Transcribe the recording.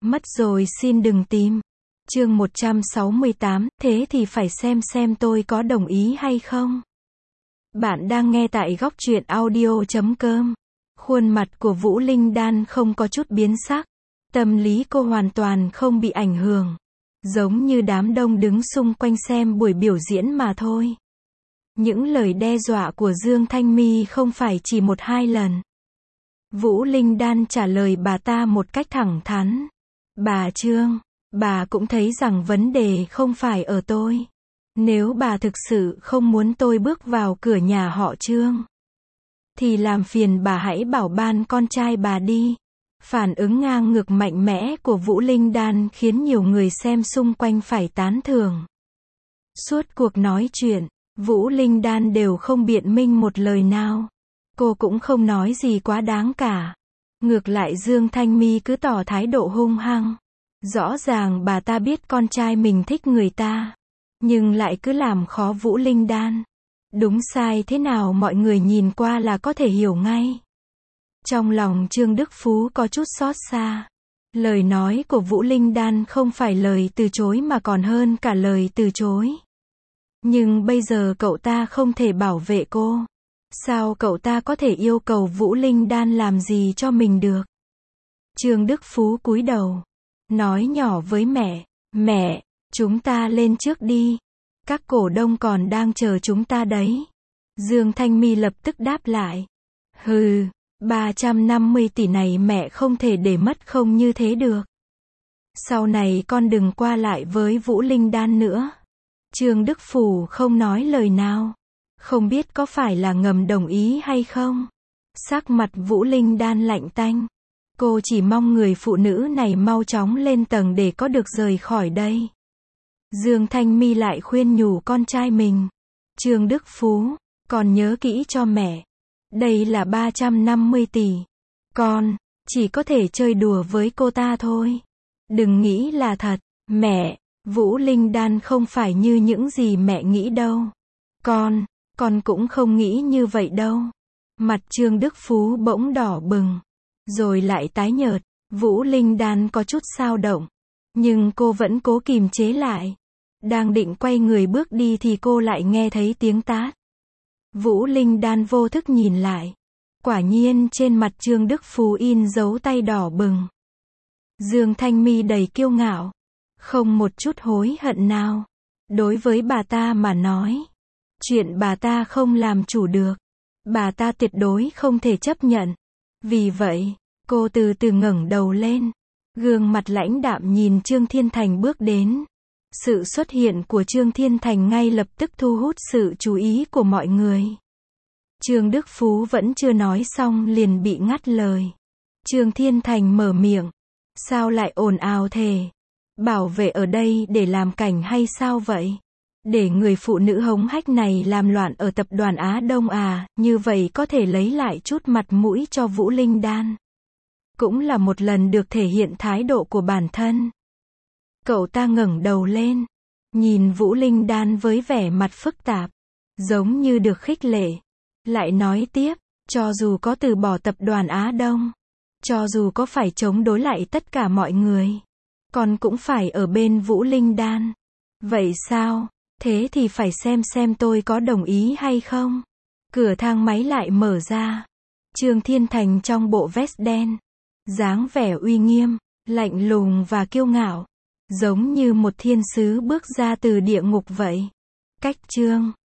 Mất rồi xin đừng tìm. Chương 168, thế thì phải xem tôi có đồng ý hay không. Bạn đang nghe tại góc truyện audio.com. Khuôn mặt của Vũ Linh Đan không có chút biến sắc. Tâm lý cô hoàn toàn không bị ảnh hưởng. Giống như đám đông đứng xung quanh xem buổi biểu diễn mà thôi. Những lời đe dọa của Dương Thanh My không phải chỉ một hai lần. Vũ Linh Đan trả lời bà ta một cách thẳng thắn. Bà Trương, bà cũng thấy rằng vấn đề không phải ở tôi. Nếu bà thực sự không muốn tôi bước vào cửa nhà họ Trương, thì làm phiền bà hãy bảo ban con trai bà đi. Phản ứng ngang ngược mạnh mẽ của Vũ Linh Đan khiến nhiều người xem xung quanh phải tán thưởng. Suốt cuộc nói chuyện, Vũ Linh Đan đều không biện minh một lời nào. Cô cũng không nói gì quá đáng cả. Ngược lại Dương Thanh My cứ tỏ thái độ hung hăng. Rõ ràng bà ta biết con trai mình thích người ta, nhưng lại cứ làm khó Vũ Linh Đan. Đúng sai thế nào mọi người nhìn qua là có thể hiểu ngay. Trong lòng Trương Đức Phú có chút xót xa. Lời nói của Vũ Linh Đan không phải lời từ chối mà còn hơn cả lời từ chối. Nhưng bây giờ cậu ta không thể bảo vệ cô. Sao cậu ta có thể yêu cầu Vũ Linh Đan làm gì cho mình được? Trương Đức Phú cúi đầu, nói nhỏ với mẹ, mẹ, chúng ta lên trước đi. Các cổ đông còn đang chờ chúng ta đấy. Dương Thanh My lập tức đáp lại. Hừ, 350 tỷ này mẹ không thể để mất không như thế được. Sau này con đừng qua lại với Vũ Linh Đan nữa. Trương Đức Phú không nói lời nào. Không biết có phải là ngầm đồng ý hay không. Sắc mặt Vũ Linh Đan lạnh tanh. Cô chỉ mong người phụ nữ này mau chóng lên tầng để có được rời khỏi đây. Dương Thanh My lại khuyên nhủ con trai mình. Trương Đức Phú, con nhớ kỹ cho mẹ. Đây là 350 tỷ. Con chỉ có thể chơi đùa với cô ta thôi. Đừng nghĩ là thật. Mẹ, Vũ Linh Đan không phải như những gì mẹ nghĩ đâu. Con cũng không nghĩ như vậy đâu. Mặt Trương Đức Phú bỗng đỏ bừng, rồi lại tái nhợt. Vũ Linh Đan có chút xao động, nhưng cô vẫn cố kìm chế lại. Đang định quay người bước đi thì cô lại nghe thấy tiếng tát. Vũ Linh Đan vô thức nhìn lại. Quả nhiên trên mặt Trương Đức Phú in dấu tay đỏ bừng. Dương Thanh My đầy kiêu ngạo, không một chút hối hận nào. Đối với bà ta mà nói, chuyện bà ta không làm chủ được, bà ta tuyệt đối không thể chấp nhận. Vì vậy, cô từ từ ngẩng đầu lên, gương mặt lãnh đạm nhìn Trương Thiên Thành bước đến. Sự xuất hiện của Trương Thiên Thành ngay lập tức thu hút sự chú ý của mọi người. Trương Đức Phú vẫn chưa nói xong liền bị ngắt lời. Trương Thiên Thành mở miệng. Sao lại ồn ào thế? Bảo vệ ở đây để làm cảnh hay sao vậy? Để người phụ nữ hống hách này làm loạn ở tập đoàn Á Đông à, như vậy có thể lấy lại chút mặt mũi cho Vũ Linh Đan. Cũng là một lần được thể hiện thái độ của bản thân. Cậu ta ngẩng đầu lên, nhìn Vũ Linh Đan với vẻ mặt phức tạp, giống như được khích lệ. Lại nói tiếp, cho dù có từ bỏ tập đoàn Á Đông, cho dù có phải chống đối lại tất cả mọi người, con cũng phải ở bên Vũ Linh Đan. Vậy sao? Thế thì phải xem tôi có đồng ý hay không. Cửa thang máy lại mở ra. Trương Thiên Thành trong bộ vest đen, dáng vẻ uy nghiêm, lạnh lùng và kiêu ngạo, giống như một thiên sứ bước ra từ địa ngục vậy. Cách Trương